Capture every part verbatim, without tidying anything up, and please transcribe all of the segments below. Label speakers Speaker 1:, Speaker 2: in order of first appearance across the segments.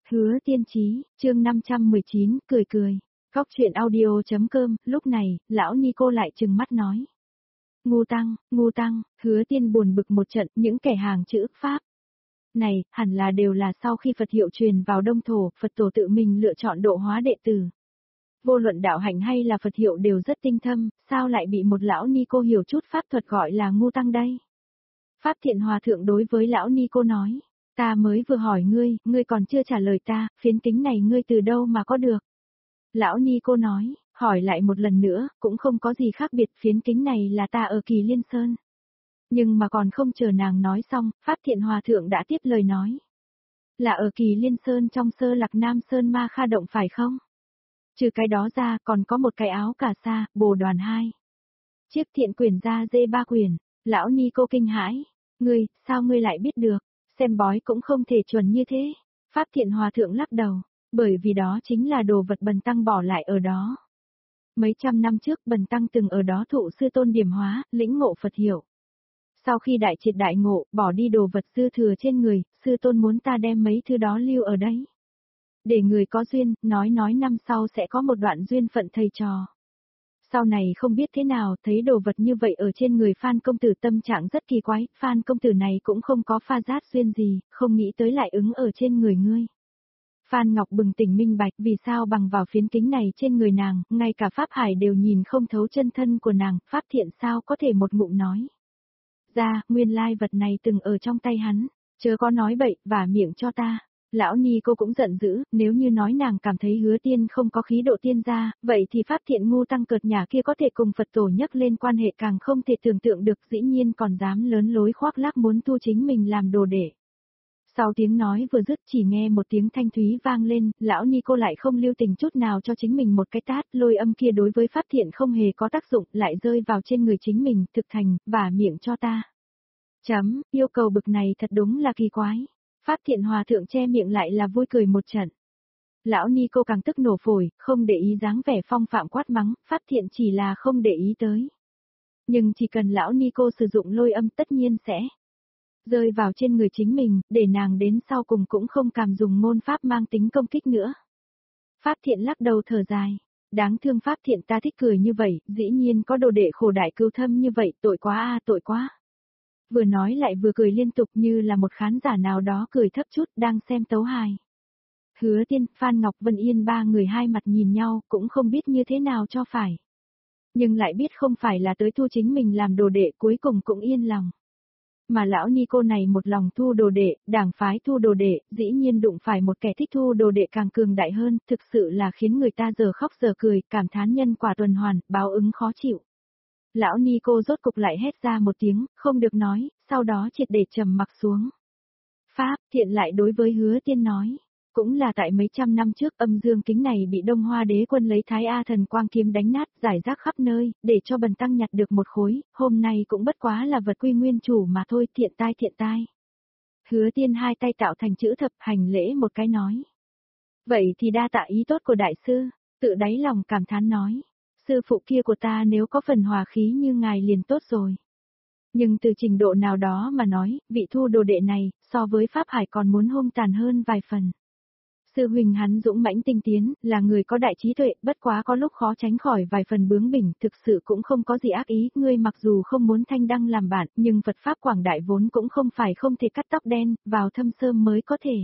Speaker 1: Hứa Tiên Chí, chương năm trăm mười chín, cười cười. Góc chuyện audio.com, lúc này, lão Nico lại trừng mắt nói. Ngu tăng, ngu tăng, Hứa Tiên buồn bực một trận, những kẻ hàng chữ Pháp. Này, hẳn là đều là sau khi Phật hiệu truyền vào Đông Thổ, Phật tổ tự mình lựa chọn độ hóa đệ tử. Vô luận đạo hạnh hay là Phật hiệu đều rất tinh thâm, sao lại bị một lão Nico hiểu chút Pháp thuật gọi là ngu tăng đây? Pháp Thiện Hòa Thượng đối với lão Nico nói. Ta mới vừa hỏi ngươi, ngươi còn chưa trả lời ta, phiến kính này ngươi từ đâu mà có được? Lão Nico nói, hỏi lại một lần nữa, cũng không có gì khác biệt, phiến kính này là ta ở Kỳ Liên Sơn. Nhưng mà còn không chờ nàng nói xong, Pháp Thiện Hòa Thượng đã tiếp lời nói. Là ở Kỳ Liên Sơn trong Sơ Lạc Nam Sơn Ma Kha Động phải không? Trừ cái đó ra còn có một cái áo cà sa, bồ đoàn hai. Chiếc thiện quyển ra dê ba quyển, lão Nico kinh hãi. Ngươi, sao ngươi lại biết được? Xem bói cũng không thể chuẩn như thế. Pháp Thiện Hòa Thượng lắc đầu, bởi vì đó chính là đồ vật Bần Tăng bỏ lại ở đó. Mấy trăm năm trước Bần Tăng từng ở đó thụ sư tôn điểm hóa, lĩnh ngộ Phật hiệu. Sau khi đại triệt đại ngộ, bỏ đi đồ vật dư thừa trên người, sư tôn muốn ta đem mấy thứ đó lưu ở đấy. Để người có duyên, nói nói năm sau sẽ có một đoạn duyên phận thầy trò. Sau này không biết thế nào, thấy đồ vật như vậy ở trên người Phan công tử tâm trạng rất kỳ quái, Phan công tử này cũng không có pha giác duyên gì, không nghĩ tới lại ứng ở trên người ngươi. Phan Ngọc bừng tỉnh minh bạch vì sao bằng vào phiến kính này trên người nàng, ngay cả Pháp Hải đều nhìn không thấu chân thân của nàng, Pháp Thiện sao có thể một ngụm nói. Ra, nguyên lai vật này từng ở trong tay hắn, chớ có nói bậy, vả miệng cho ta. Lão Nico cũng giận dữ, nếu như nói nàng cảm thấy Hứa Tiên không có khí độ tiên gia, vậy thì Pháp Thiện ngu tăng cợt nhà kia có thể cùng Phật tổ nhắc lên quan hệ càng không thể tưởng tượng được, dĩ nhiên còn dám lớn lối khoác lác muốn thu chính mình làm đồ đệ. Sau tiếng nói vừa dứt chỉ nghe một tiếng thanh thúy vang lên, lão Nico lại không lưu tình chút nào cho chính mình một cái tát, lôi âm kia đối với Pháp Thiện không hề có tác dụng, lại rơi vào trên người chính mình, thực thành, vả miệng cho ta. Chấm, yêu cầu bực này thật đúng là kỳ quái. Pháp Thiện Hòa Thượng che miệng lại là vui cười một trận. Lão Nico càng tức nổ phổi, không để ý dáng vẻ phong phạm quát mắng, Pháp Thiện chỉ là không để ý tới. Nhưng chỉ cần lão Nico sử dụng lôi âm tất nhiên sẽ rơi vào trên người chính mình, để nàng đến sau cùng cũng không cảm dùng ngôn pháp mang tính công kích nữa. Pháp Thiện lắc đầu thở dài. Đáng thương Pháp Thiện, ta thích cười như vậy, dĩ nhiên có đồ đệ khổ đại cưu thâm như vậy, tội quá a tội quá. Vừa nói lại vừa cười liên tục như là một khán giả nào đó cười thấp chút đang xem tấu hài. Hứa Tiên, Phan Ngọc Vân Yên ba người hai mặt nhìn nhau cũng không biết như thế nào cho phải. Nhưng lại biết không phải là tới thu chính mình làm đồ đệ, cuối cùng cũng yên lòng. Mà lão Nico này một lòng thu đồ đệ, đảng phái thu đồ đệ, dĩ nhiên đụng phải một kẻ thích thu đồ đệ càng cường đại hơn, thực sự là khiến người ta giờ khóc giờ cười, cảm thán nhân quả tuần hoàn, báo ứng khó chịu. Lão Nico rốt cục lại hét ra một tiếng, không được nói, sau đó triệt để trầm mặc xuống. Pháp Thiện lại đối với Hứa Tiên nói, cũng là tại mấy trăm năm trước âm dương kính này bị Đông Hoa đế quân lấy Thái A thần quang kiếm đánh nát, giải rác khắp nơi, để cho Bần Tăng nhặt được một khối, hôm nay cũng bất quá là vật quy nguyên chủ mà thôi, thiện tai thiện tai. Hứa Tiên hai tay tạo thành chữ thập hành lễ một cái nói. Vậy thì đa tạ ý tốt của đại sư, tự đáy lòng cảm thán nói. Sư phụ kia của ta nếu có phần hòa khí như ngài liền tốt rồi. Nhưng từ trình độ nào đó mà nói, vị thu đồ đệ này, so với Pháp Hải còn muốn hung tàn hơn vài phần. Sư huynh hắn dũng mãnh tinh tiến, là người có đại trí tuệ, bất quá có lúc khó tránh khỏi vài phần bướng bỉnh, thực sự cũng không có gì ác ý, ngươi mặc dù không muốn thanh đăng làm bạn, nhưng Phật Pháp quảng đại vốn cũng không phải không thể cắt tóc đen, vào thâm sơm mới có thể.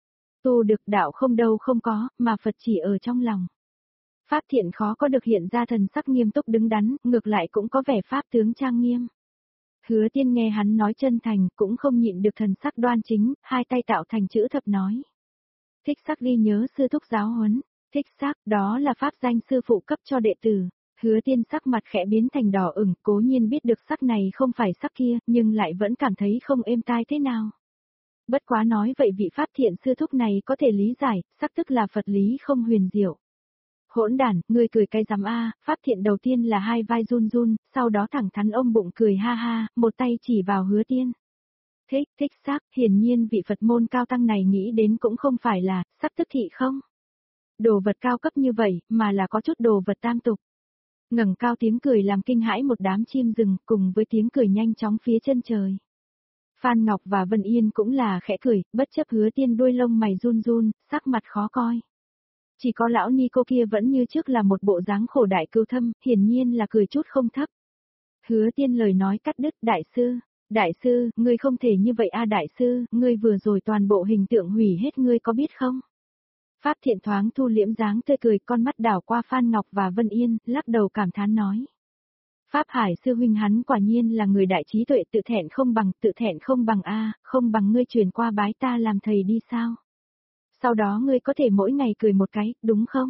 Speaker 1: Tu được đạo không đâu không có, mà Phật chỉ ở trong lòng. Pháp Thiện khó có được hiện ra thần sắc nghiêm túc đứng đắn, ngược lại cũng có vẻ pháp tướng trang nghiêm. Hứa Tiên nghe hắn nói chân thành, cũng không nhịn được thần sắc đoan chính, hai tay tạo thành chữ thập nói. Thích sắc ghi nhớ sư thúc giáo huấn, thích sắc, đó là pháp danh sư phụ cấp cho đệ tử. Hứa Tiên sắc mặt khẽ biến thành đỏ ửng, cố nhiên biết được sắc này không phải sắc kia, nhưng lại vẫn cảm thấy không êm tai thế nào. Bất quá nói vậy vị Pháp Thiện sư thúc này có thể lý giải, sắc tức là Phật lý không huyền diệu. Hỗn đản, ngươi cười cái rắm a, Pháp Thiện đầu tiên là hai vai run run, sau đó thẳng thắn ôm bụng cười ha ha, một tay chỉ vào Hứa Tiên. Thích, thích sắc, hiển nhiên vị Phật môn cao tăng này nghĩ đến cũng không phải là, sắc tức thị không. Đồ vật cao cấp như vậy, mà là có chút đồ vật tam tục. Ngẩng cao tiếng cười làm kinh hãi một đám chim rừng, cùng với tiếng cười nhanh chóng phía chân trời. Phan Ngọc và Vân Yên cũng là khẽ cười, bất chấp Hứa Tiên đuôi lông mày run run, sắc mặt khó coi. Chỉ có lão Nico kia vẫn như trước là một bộ dáng khổ đại cưu thâm, hiển nhiên là cười chút không thấp. Hứa Tiên lời nói cắt đứt, đại sư, đại sư, ngươi không thể như vậy a đại sư, ngươi vừa rồi toàn bộ hình tượng hủy hết ngươi có biết không? Pháp Thiện thoáng thu liễm dáng tươi cười, con mắt đảo qua Phan Ngọc và Vân Yên, lắc đầu cảm thán nói. Pháp Hải sư huynh hắn quả nhiên là người đại trí tuệ, tự thẹn không bằng, tự thẹn không bằng a, không bằng ngươi truyền qua bái ta làm thầy đi sao? Sau đó ngươi có thể mỗi ngày cười một cái, đúng không?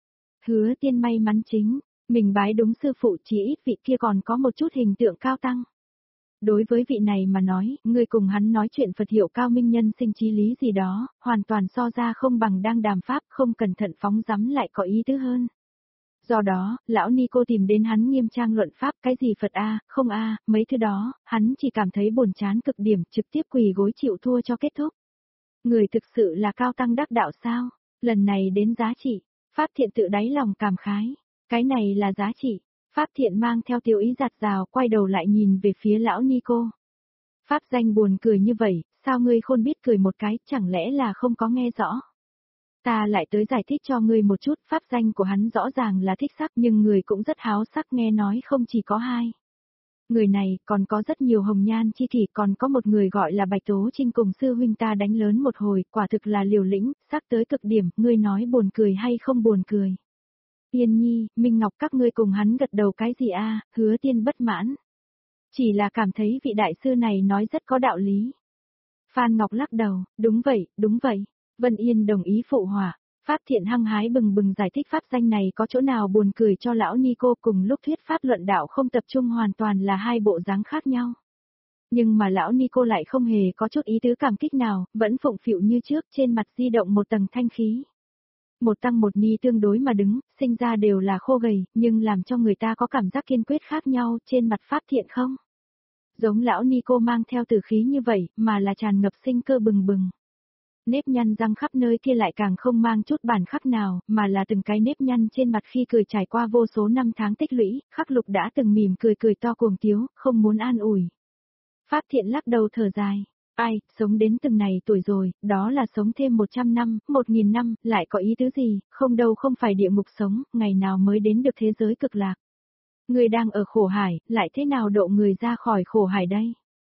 Speaker 1: Hứa Tiên may mắn chính, mình bái đúng sư phụ, chỉ ít vị kia còn có một chút hình tượng cao tăng. Đối với vị này mà nói, ngươi cùng hắn nói chuyện Phật hiệu cao minh nhân sinh trí lý gì đó, hoàn toàn so ra không bằng đang đàm pháp, không cẩn thận phóng dắm lại có ý tứ hơn. Do đó, lão Nico tìm đến hắn nghiêm trang luận pháp, cái gì Phật a, không a, mấy thứ đó, hắn chỉ cảm thấy buồn chán cực điểm, trực tiếp quỳ gối chịu thua cho kết thúc. Người thực sự là cao tăng đắc đạo sao? Lần này đến giá trị, Pháp Thiện tự đáy lòng cảm khái, cái này là giá trị. Pháp Thiện mang theo tiêu ý giặt rào, quay đầu lại nhìn về phía lão Nico. Pháp danh buồn cười như vậy, sao ngươi khôn biết cười một cái, chẳng lẽ là không có nghe rõ? Ta lại tới giải thích cho ngươi một chút, pháp danh của hắn rõ ràng là thích sắc nhưng người cũng rất háo sắc, nghe nói không chỉ có hai. Người này còn có rất nhiều hồng nhan chi kỷ, còn có một người gọi là Bạch Tố Trinh cùng sư huynh ta đánh lớn một hồi, quả thực là liều lĩnh, sắc tới cực điểm, ngươi nói buồn cười hay không buồn cười? Tiên Nhi, Minh Ngọc các ngươi cùng hắn gật đầu cái gì a? Hứa Tiên bất mãn. Chỉ là cảm thấy vị đại sư này nói rất có đạo lý. Phan Ngọc lắc đầu, đúng vậy, đúng vậy. Vân Yên đồng ý phụ họa. Pháp Thiện hăng hái bừng bừng giải thích pháp danh này có chỗ nào buồn cười cho lão Nico, cùng lúc thuyết pháp luận đạo không tập trung hoàn toàn là hai bộ dáng khác nhau. Nhưng mà lão Nico lại không hề có chút ý tứ cảm kích nào, vẫn phụng phịu như trước, trên mặt di động một tầng thanh khí. Một tăng một ni tương đối mà đứng, sinh ra đều là khô gầy, nhưng làm cho người ta có cảm giác kiên quyết khác nhau, trên mặt Pháp Thiện không? Giống lão Nico mang theo tử khí như vậy, mà là tràn ngập sinh cơ bừng bừng. Nếp nhăn răng khắp nơi kia lại càng không mang chút bản khắc nào, mà là từng cái nếp nhăn trên mặt khi cười trải qua vô số năm tháng tích lũy, khắc lục đã từng mỉm cười cười to cuồng tiếu, không muốn an ủi. Pháp Thiện lắc đầu thở dài. Ai, sống đến từng này tuổi rồi, đó là sống thêm một trăm năm, một nghìn năm, lại có ý tứ gì, không đâu không phải địa ngục sống, ngày nào mới đến được thế giới cực lạc. Người đang ở khổ hải, lại thế nào độ người ra khỏi khổ hải đây?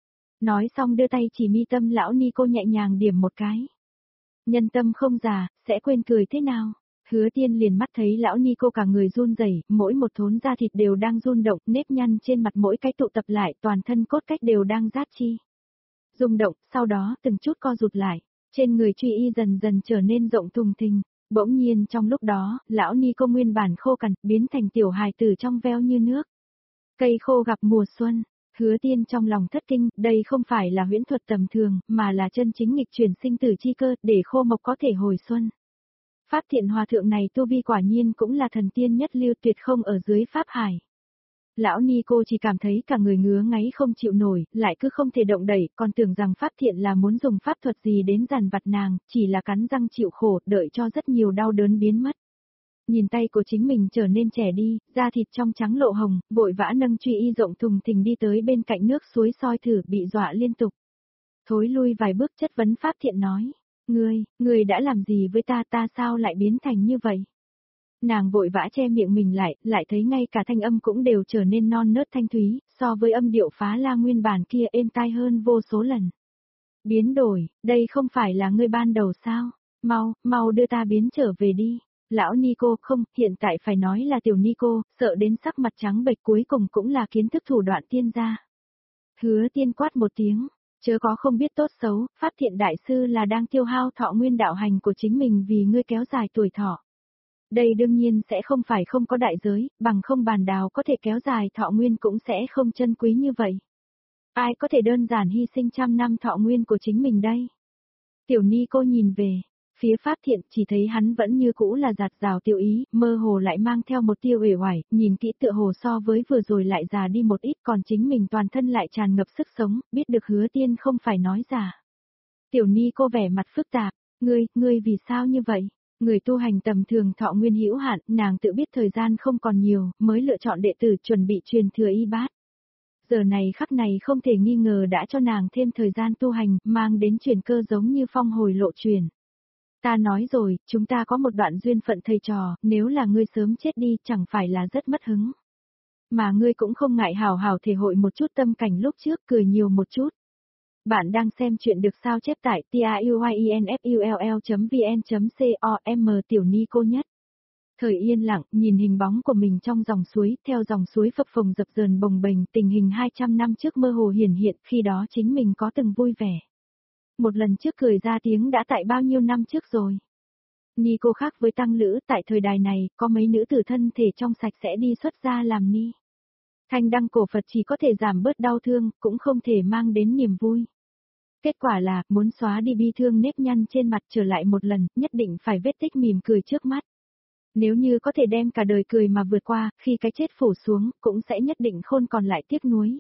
Speaker 1: Nói xong đưa tay chỉ mi tâm lão Nico nhẹ nhàng điểm một cái. Nhân tâm không già, sẽ quên cười thế nào? Hứa Tiên liền mắt thấy lão Nico cả người run rẩy, mỗi một thốn da thịt đều đang run động, nếp nhăn trên mặt mỗi cái tụ tập lại, toàn thân cốt cách đều đang rát chi. Rung động, sau đó từng chút co rụt lại, trên người truy y dần dần trở nên rộng thùng thình. Bỗng nhiên trong lúc đó, lão Nico nguyên bản khô cằn, biến thành tiểu hài tử trong veo như nước. Cây khô gặp mùa xuân. Hứa Tiên trong lòng thất kinh, đây không phải là huyễn thuật tầm thường, mà là chân chính nghịch chuyển sinh tử chi cơ, để khô mộc có thể hồi xuân. Pháp Thiện hòa thượng này tu vi quả nhiên cũng là thần tiên nhất lưu, tuyệt không ở dưới Pháp Hải. Lão Nico chỉ cảm thấy cả người ngứa ngáy không chịu nổi, lại cứ không thể động đẩy, còn tưởng rằng Pháp Thiện là muốn dùng pháp thuật gì đến dằn vặt nàng, chỉ là cắn răng chịu khổ, đợi cho rất nhiều đau đớn biến mất. Nhìn tay của chính mình trở nên trẻ đi, da thịt trong trắng lộ hồng, vội vã nâng truy y rộng thùng thình đi tới bên cạnh nước suối soi thử, bị dọa liên tục. Thối lui vài bước chất vấn Pháp Thiện nói, ngươi, ngươi đã làm gì với ta, ta sao lại biến thành như vậy? Nàng vội vã che miệng mình lại, lại thấy ngay cả thanh âm cũng đều trở nên non nớt thanh thúy, so với âm điệu phá la nguyên bản kia êm tai hơn vô số lần. Biến đổi, đây không phải là ngươi ban đầu sao? Mau, mau đưa ta biến trở về đi. Lão Nico, không, hiện tại phải nói là tiểu Nico, sợ đến sắc mặt trắng bệch, cuối cùng cũng là kiến thức thủ đoạn tiên gia. Hứa Tiên quát một tiếng, chớ có không biết tốt xấu, Pháp Thiện đại sư là đang tiêu hao thọ nguyên đạo hành của chính mình vì ngươi kéo dài tuổi thọ. Đây đương nhiên sẽ không phải không có đại giới, bằng không bàn đào có thể kéo dài thọ nguyên cũng sẽ không chân quý như vậy. Ai có thể đơn giản hy sinh trăm năm thọ nguyên của chính mình đây? Tiểu Nico nhìn về phía Pháp Thiện, chỉ thấy hắn vẫn như cũ là giạt rào tiểu ý, mơ hồ lại mang theo một tia uể oải, nhìn kỹ tựa hồ so với vừa rồi lại già đi một ít, còn chính mình toàn thân lại tràn ngập sức sống, biết được Hứa Tiên không phải nói giả. Tiểu Nico vẻ mặt phức tạp, ngươi, ngươi vì sao như vậy? Người tu hành tầm thường thọ nguyên hữu hạn, nàng tự biết thời gian không còn nhiều, mới lựa chọn đệ tử chuẩn bị truyền thừa y bát. giờ này khắc này không thể nghi ngờ đã cho nàng thêm thời gian tu hành, mang đến chuyển cơ giống như phong hồi lộ truyền. Ta nói rồi, chúng ta có một đoạn duyên phận thầy trò, nếu là ngươi sớm chết đi chẳng phải là rất mất hứng. Mà ngươi cũng không ngại hào hào thể hội một chút tâm cảnh lúc trước, cười nhiều một chút. Bạn đang xem chuyện được sao chép tại tiuyinfull chấm vn chấm com tiểu ni cô nhất. Thời yên lặng, nhìn hình bóng của mình trong dòng suối, theo dòng suối phập phồng dập dờn bồng bềnh, tình hình hai trăm năm trước mơ hồ hiển hiện, khi đó chính mình có từng vui vẻ. Một lần trước cười ra tiếng đã tại bao nhiêu năm trước rồi. Ni cô khác với tăng lữ, tại thời đại này, có mấy nữ tử thân thể trong sạch sẽ đi xuất gia làm ni. Thanh đăng cổ Phật chỉ có thể giảm bớt đau thương, cũng không thể mang đến niềm vui. Kết quả là, muốn xóa đi bi thương nếp nhăn trên mặt trở lại một lần, nhất định phải vết tích mỉm cười trước mắt. Nếu như có thể đem cả đời cười mà vượt qua, khi cái chết phủ xuống, cũng sẽ nhất định khôn còn lại tiếc nuối.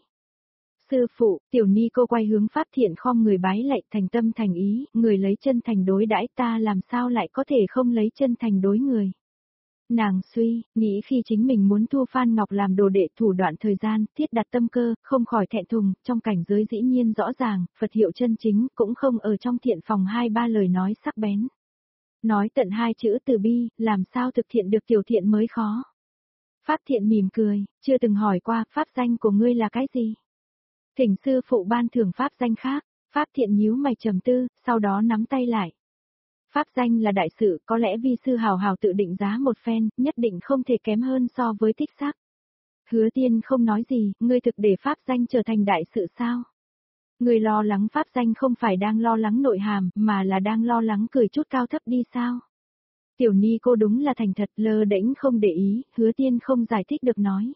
Speaker 1: Sư phụ, tiểu ni cô quay hướng Pháp Thiện khom người bái lạy, thành tâm thành ý, người lấy chân thành đối đãi, ta làm sao lại có thể không lấy chân thành đối người. Nàng suy, nghĩ khi chính mình muốn thu Phan Ngọc làm đồ đệ thủ đoạn thời gian, thiết đặt tâm cơ, không khỏi thẹn thùng, trong cảnh giới dĩ nhiên rõ ràng, Phật hiệu chân chính, cũng không ở trong thiện phòng hai ba lời nói sắc bén. Nói tận hai chữ từ bi, làm sao thực hiện được tiểu thiện mới khó. Pháp Thiện mỉm cười, chưa từng hỏi qua, pháp danh của ngươi là cái gì? Thỉnh sư phụ ban thưởng pháp danh khác, Pháp Thiện nhíu mày trầm tư, sau đó nắm tay lại. Pháp danh là đại sự, có lẽ vi sư hào hào tự định giá một phen, nhất định không thể kém hơn so với tích sắc. Hứa Tiên không nói gì, ngươi thực để pháp danh trở thành đại sự sao? Ngươi lo lắng pháp danh không phải đang lo lắng nội hàm, mà là đang lo lắng cười chút cao thấp đi sao? Tiểu ni cô đúng là thành thật lơ đễnh không để ý, Hứa Tiên không giải thích được nói.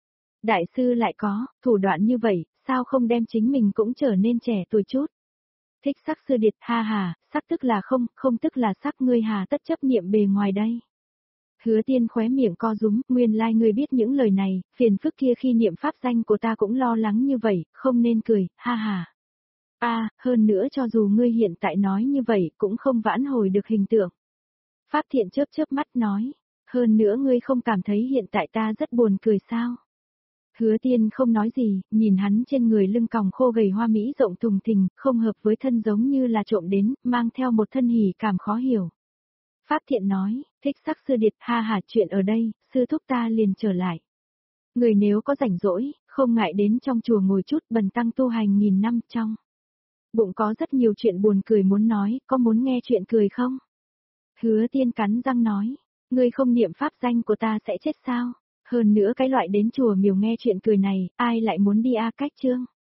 Speaker 1: Đại sư lại có, thủ đoạn như vậy, sao không đem chính mình cũng trở nên trẻ tuổi chút? Thích sắc sư điệt, ha hà, sắc tức là không, không tức là sắc, ngươi hà tất chấp niệm bề ngoài đây. Hứa Tiên khóe miệng co rúm, nguyên lai like ngươi biết những lời này, phiền phức kia khi niệm pháp danh của ta cũng lo lắng như vậy, không nên cười, ha hà. A, à, hơn nữa cho dù ngươi hiện tại nói như vậy cũng không vãn hồi được hình tượng. Pháp Thiện chớp chớp mắt nói, hơn nữa ngươi không cảm thấy hiện tại ta rất buồn cười sao? Hứa Tiên không nói gì, nhìn hắn trên người lưng còng khô gầy hoa mỹ rộng thùng thình, không hợp với thân giống như là trộm đến, mang theo một thân hỉ cảm khó hiểu. Pháp Thiện nói, thích sắc sư điệt, ha hà, chuyện ở đây, sư thúc ta liền trở lại. Người nếu có rảnh rỗi, không ngại đến trong chùa ngồi chút, bần tăng tu hành nghìn năm trong. Bụng có rất nhiều chuyện buồn cười muốn nói, có muốn nghe chuyện cười không? Hứa Tiên cắn răng nói, ngươi không niệm pháp danh của ta sẽ chết sao? Hơn nữa cái loại đến chùa miếu nghe chuyện cười này, ai lại muốn đi a cách chương?